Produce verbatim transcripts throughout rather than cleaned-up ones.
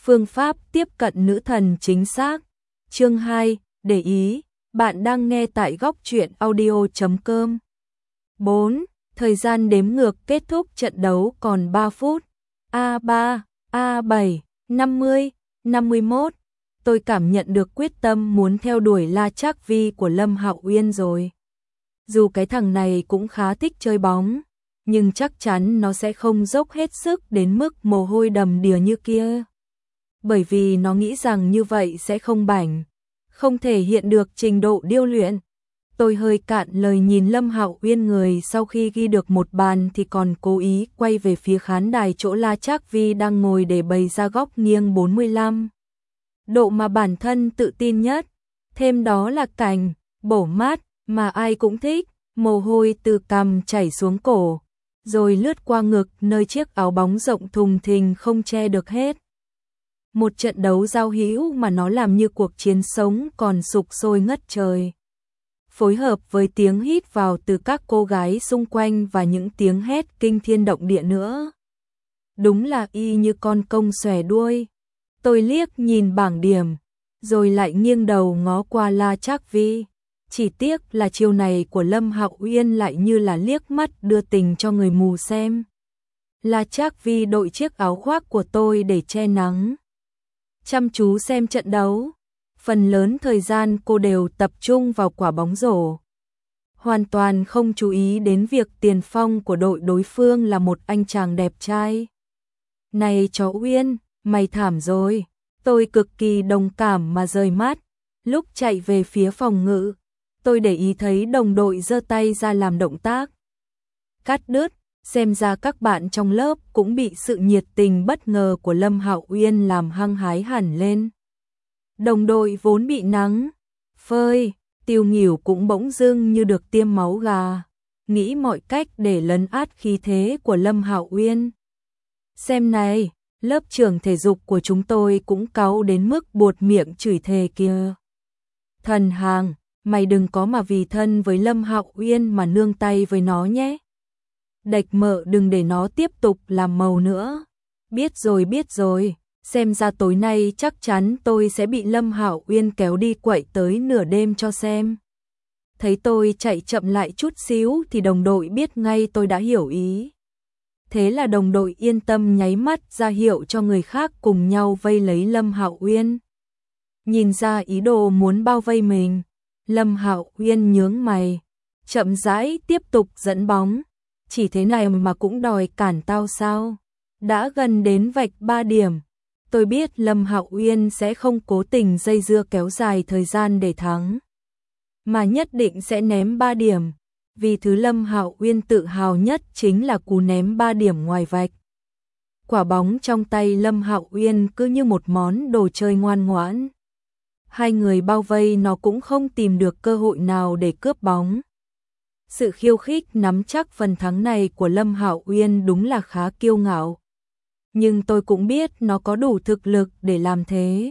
Phương pháp tiếp cận nữ thần chính xác. Chương hai, để ý, bạn đang nghe tại góc truyện audio chấm com. bốn. Thời gian đếm ngược kết thúc trận đấu còn ba phút. A ba, A bảy, năm mươi, năm mươi mốt. Tôi cảm nhận được quyết tâm muốn theo đuổi La Trác Vi của Lâm Hạo Uyên rồi. Dù cái thằng này cũng khá thích chơi bóng, nhưng chắc chắn nó sẽ không dốc hết sức đến mức mồ hôi đầm đìa như kia. Bởi vì nó nghĩ rằng như vậy sẽ không bảnh, không thể hiện được trình độ điêu luyện. Tôi hơi cạn lời nhìn Lâm Hạo Uyên, người sau khi ghi được một bàn thì còn cố ý quay về phía khán đài chỗ La Trác Vi đang ngồi để bày ra góc nghiêng bốn mươi lăm độ mà bản thân tự tin nhất. Thêm đó là cảnh bổ mát mà ai cũng thích, mồ hôi từ cằm chảy xuống cổ, rồi lướt qua ngực nơi chiếc áo bóng rộng thùng thình không che được hết. Một trận đấu giao hữu mà nó làm như cuộc chiến sống còn sục sôi ngất trời. Phối hợp với tiếng hít vào từ các cô gái xung quanh và những tiếng hét kinh thiên động địa nữa. Đúng là y như con công xòe đuôi. Tôi liếc nhìn bảng điểm, rồi lại nghiêng đầu ngó qua La Trác Vi. Chỉ tiếc là chiêu này của Lâm Hạo Uyên lại như là liếc mắt đưa tình cho người mù xem. La Trác Vi đội chiếc áo khoác của tôi để che nắng, chăm chú xem trận đấu. Phần lớn thời gian cô đều tập trung vào quả bóng rổ, hoàn toàn không chú ý đến việc tiền phong của đội đối phương là một anh chàng đẹp trai. Này chó Uyên, mày thảm rồi. Tôi cực kỳ đồng cảm mà rời mắt. Lúc chạy về phía phòng ngự, tôi để ý thấy đồng đội giơ tay ra làm động tác cắt đứt. Xem ra các bạn trong lớp cũng bị sự nhiệt tình bất ngờ của Lâm Hạo Uyên làm hăng hái hẳn lên. Đồng đội vốn bị nắng phơi tiêu nghỉu cũng bỗng dưng như được tiêm máu gà, nghĩ mọi cách để lấn át khí thế của Lâm Hạo Uyên. Xem này, lớp trưởng thể dục của chúng tôi cũng cáu đến mức buột miệng chửi thề kia. Thần hàng, mày đừng có mà vì thân với Lâm Hạo Uyên mà nương tay với nó nhé. Đạch mợ đừng để nó tiếp tục làm màu nữa. Biết rồi biết rồi, xem ra tối nay chắc chắn tôi sẽ bị Lâm Hạo Uyên kéo đi quậy tới nửa đêm cho xem. Thấy tôi chạy chậm lại chút xíu thì đồng đội biết ngay tôi đã hiểu ý. Thế là đồng đội yên tâm nháy mắt ra hiệu cho người khác cùng nhau vây lấy Lâm Hạo Uyên. Nhìn ra ý đồ muốn bao vây mình, Lâm Hạo Uyên nhướng mày, chậm rãi tiếp tục dẫn bóng. Chỉ thế này mà cũng đòi cản tao sao? Đã gần đến vạch ba điểm, tôi biết Lâm Hạo Uyên sẽ không cố tình dây dưa kéo dài thời gian để thắng, mà nhất định sẽ ném ba điểm, vì thứ Lâm Hạo Uyên tự hào nhất chính là cú ném ba điểm ngoài vạch. Quả bóng trong tay Lâm Hạo Uyên cứ như một món đồ chơi ngoan ngoãn. Hai người bao vây nó cũng không tìm được cơ hội nào để cướp bóng. Sự khiêu khích nắm chắc phần thắng này của Lâm Hạo Uyên đúng là khá kiêu ngạo. Nhưng tôi cũng biết nó có đủ thực lực để làm thế.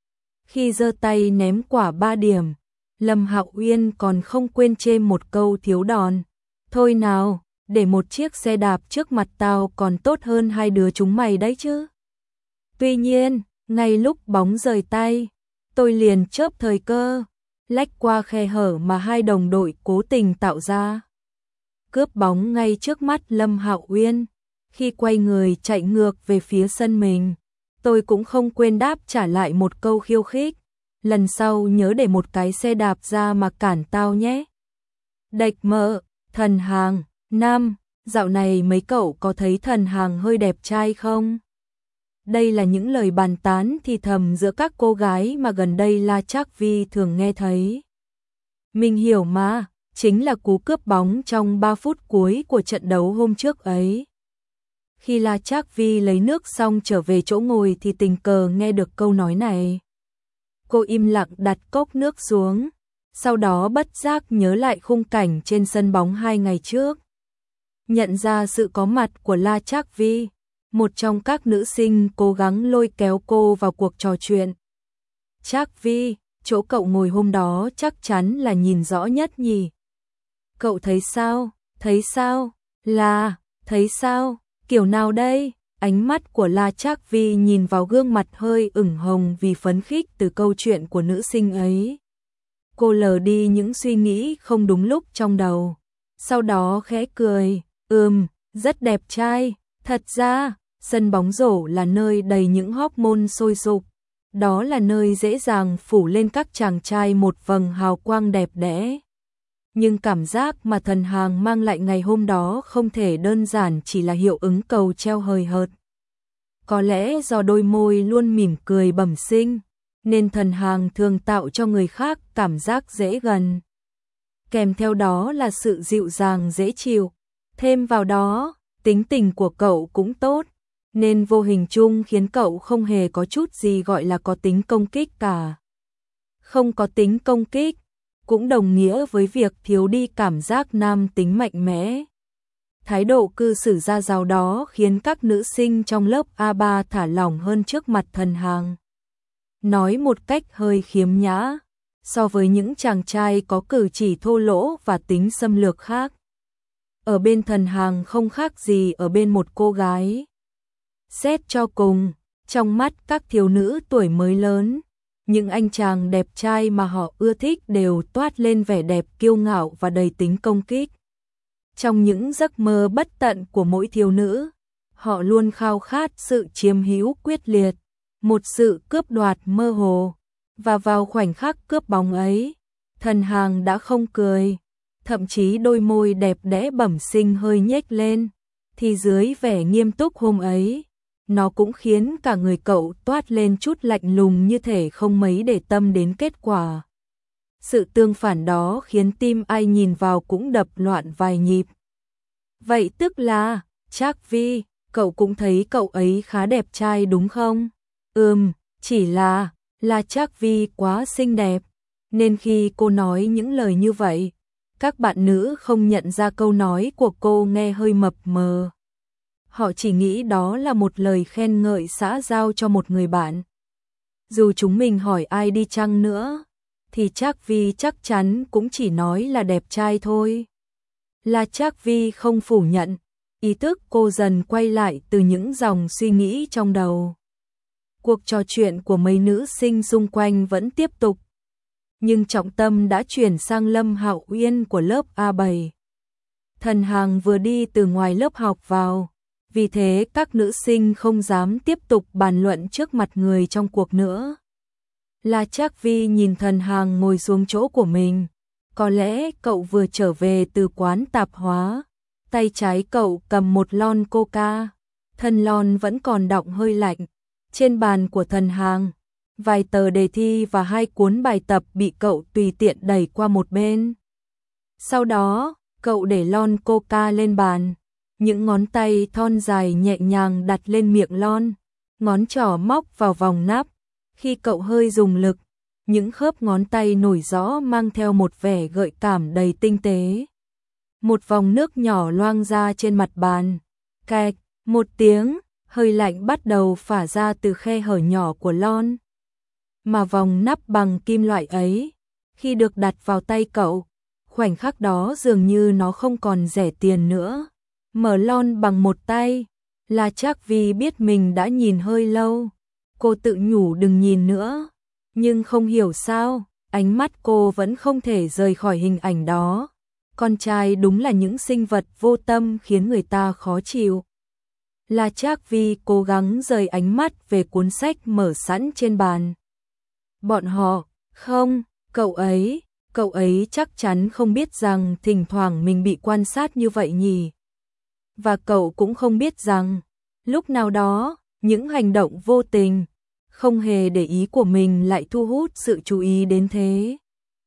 Khi giơ tay ném quả ba điểm, Lâm Hạo Uyên còn không quên chêm một câu thiếu đòn. Thôi nào, để một chiếc xe đạp trước mặt tao còn tốt hơn hai đứa chúng mày đấy chứ. Tuy nhiên, ngay lúc bóng rời tay, tôi liền chớp thời cơ, lách qua khe hở mà hai đồng đội cố tình tạo ra, cướp bóng ngay trước mắt Lâm Hạo Uyên. Khi quay người chạy ngược về phía sân mình, tôi cũng không quên đáp trả lại một câu khiêu khích. Lần sau nhớ để một cái xe đạp ra mà cản tao nhé. Đạch mợ, thần hàng, nam, dạo này mấy cậu có thấy thần hàng hơi đẹp trai không? Đây là những lời bàn tán thì thầm giữa các cô gái mà gần đây La Trác Vi thường nghe thấy. Mình hiểu mà, chính là cú cướp bóng trong ba phút cuối của trận đấu hôm trước ấy. Khi La Trác Vi lấy nước xong trở về chỗ ngồi thì tình cờ nghe được câu nói này. Cô im lặng đặt cốc nước xuống, sau đó bất giác nhớ lại khung cảnh trên sân bóng hai ngày trước. Nhận ra sự có mặt của La Trác Vi, một trong các nữ sinh cố gắng lôi kéo cô vào cuộc trò chuyện. Trác Vi, chỗ cậu ngồi hôm đó chắc chắn là nhìn rõ nhất nhỉ? Cậu thấy sao? Thấy sao? Là, thấy sao? Kiểu nào đây? Ánh mắt của La Trác Vi nhìn vào gương mặt hơi ửng hồng vì phấn khích từ câu chuyện của nữ sinh ấy. Cô lờ đi những suy nghĩ không đúng lúc trong đầu. Sau đó khẽ cười, ừm, rất đẹp trai. Thật ra, sân bóng rổ là nơi đầy những hormone sôi sục. Đó là nơi dễ dàng phủ lên các chàng trai một vầng hào quang đẹp đẽ. Nhưng cảm giác mà Thần Hàng mang lại ngày hôm đó không thể đơn giản chỉ là hiệu ứng cầu treo hời hợt. Có lẽ do đôi môi luôn mỉm cười bẩm sinh, nên Thần Hàng thường tạo cho người khác cảm giác dễ gần. Kèm theo đó là sự dịu dàng dễ chịu. Thêm vào đó, tính tình của cậu cũng tốt, nên vô hình chung khiến cậu không hề có chút gì gọi là có tính công kích cả. Không có tính công kích cũng đồng nghĩa với việc thiếu đi cảm giác nam tính mạnh mẽ. Thái độ cư xử ra rào đó khiến các nữ sinh trong lớp A ba thả lỏng hơn trước mặt Thần Hàng. Nói một cách hơi khiếm nhã, so với những chàng trai có cử chỉ thô lỗ và tính xâm lược khác. Ở bên Thần Hàng không khác gì ở bên một cô gái. Xét cho cùng, trong mắt các thiếu nữ tuổi mới lớn, những anh chàng đẹp trai mà họ ưa thích đều toát lên vẻ đẹp kiêu ngạo và đầy tính công kích. Trong những giấc mơ bất tận của mỗi thiếu nữ, họ luôn khao khát sự chiếm hữu quyết liệt, một sự cướp đoạt mơ hồ. Và vào khoảnh khắc cướp bóng ấy, Thần Hàng đã không cười, thậm chí đôi môi đẹp đẽ bẩm sinh hơi nhếch lên, thì dưới vẻ nghiêm túc hôm ấy, nó cũng khiến cả người cậu toát lên chút lạnh lùng như thể không mấy để tâm đến kết quả. Sự tương phản đó khiến tim ai nhìn vào cũng đập loạn vài nhịp. Vậy tức là, Trác Vi, cậu cũng thấy cậu ấy khá đẹp trai đúng không? Ừm, chỉ là, là Trác Vi quá xinh đẹp, nên khi cô nói những lời như vậy, các bạn nữ không nhận ra câu nói của cô nghe hơi mập mờ. Họ chỉ nghĩ đó là một lời khen ngợi xã giao cho một người bạn. Dù chúng mình hỏi ai đi chăng nữa, thì Trác Vi chắc chắn cũng chỉ nói là đẹp trai thôi. Là Trác Vi không phủ nhận, ý thức cô dần quay lại từ những dòng suy nghĩ trong đầu. Cuộc trò chuyện của mấy nữ sinh xung quanh vẫn tiếp tục, nhưng trọng tâm đã chuyển sang Lâm Hạo Uyên của lớp A bảy. Thần Hàng vừa đi từ ngoài lớp học vào, vì thế các nữ sinh không dám tiếp tục bàn luận trước mặt người trong cuộc nữa. La Trác Vi nhìn Thần Hàng ngồi xuống chỗ của mình, có lẽ cậu vừa trở về từ quán tạp hóa, tay trái cậu cầm một lon coca, thân lon vẫn còn đọng hơi lạnh. Trên bàn của Thần Hàng, vài tờ đề thi và hai cuốn bài tập bị cậu tùy tiện đẩy qua một bên. Sau đó, cậu để lon coca lên bàn, những ngón tay thon dài nhẹ nhàng đặt lên miệng lon, ngón trỏ móc vào vòng nắp. Khi cậu hơi dùng lực, những khớp ngón tay nổi rõ mang theo một vẻ gợi cảm đầy tinh tế. Một vòng nước nhỏ loang ra trên mặt bàn. Cạch, một tiếng, hơi lạnh bắt đầu phả ra từ khe hở nhỏ của lon. Mà vòng nắp bằng kim loại ấy, khi được đặt vào tay cậu, khoảnh khắc đó dường như nó không còn rẻ tiền nữa. Mở lon bằng một tay, là Trác Vi biết mình đã nhìn hơi lâu. Cô tự nhủ đừng nhìn nữa, nhưng không hiểu sao, ánh mắt cô vẫn không thể rời khỏi hình ảnh đó. Con trai đúng là những sinh vật vô tâm khiến người ta khó chịu. Là Trác Vi cố gắng rời ánh mắt về cuốn sách mở sẵn trên bàn. Bọn họ, không, cậu ấy, cậu ấy chắc chắn không biết rằng thỉnh thoảng mình bị quan sát như vậy nhỉ. Và cậu cũng không biết rằng, lúc nào đó, những hành động vô tình, không hề để ý của mình lại thu hút sự chú ý đến thế.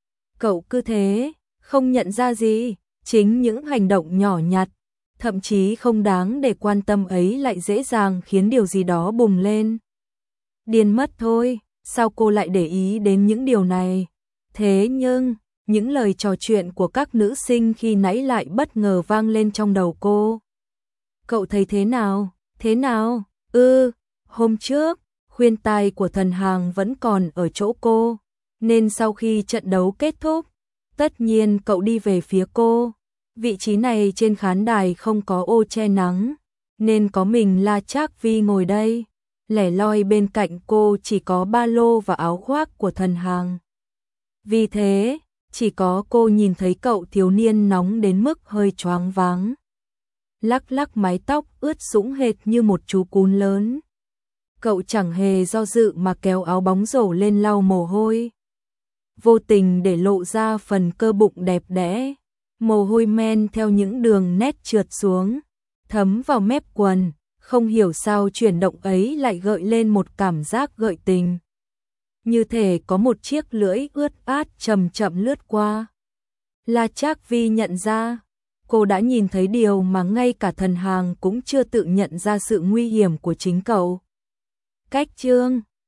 Cậu cứ thế, không nhận ra gì, chính những hành động nhỏ nhặt, thậm chí không đáng để quan tâm ấy lại dễ dàng khiến điều gì đó bùng lên. Điên mất thôi, sao cô lại để ý đến những điều này? Thế nhưng, những lời trò chuyện của các nữ sinh khi nãy lại bất ngờ vang lên trong đầu cô. Cậu thấy thế nào? Thế nào? Ư, hôm trước, khuyên tai của Thần Hàng vẫn còn ở chỗ cô, nên sau khi trận đấu kết thúc, tất nhiên cậu đi về phía cô. Vị trí này trên khán đài không có ô che nắng, nên có mình La Trác Vi ngồi đây. Lẻ loi bên cạnh cô chỉ có ba lô và áo khoác của thần hàng. Vì thế, chỉ có cô nhìn thấy cậu thiếu niên nóng đến mức hơi choáng váng. Lắc lắc mái tóc ướt sũng hệt như một chú cún lớn. Cậu chẳng hề do dự mà kéo áo bóng rổ lên lau mồ hôi. Vô tình để lộ ra phần cơ bụng đẹp đẽ. Mồ hôi men theo những đường nét trượt xuống, thấm vào mép quần. Không hiểu sao chuyển động ấy lại gợi lên một cảm giác gợi tình. Như thể có một chiếc lưỡi ướt át chậm chậm lướt qua. La Trác Vi nhận ra, cô đã nhìn thấy điều mà ngay cả thần hàng cũng chưa tự nhận ra sự nguy hiểm của chính cậu. Cách chương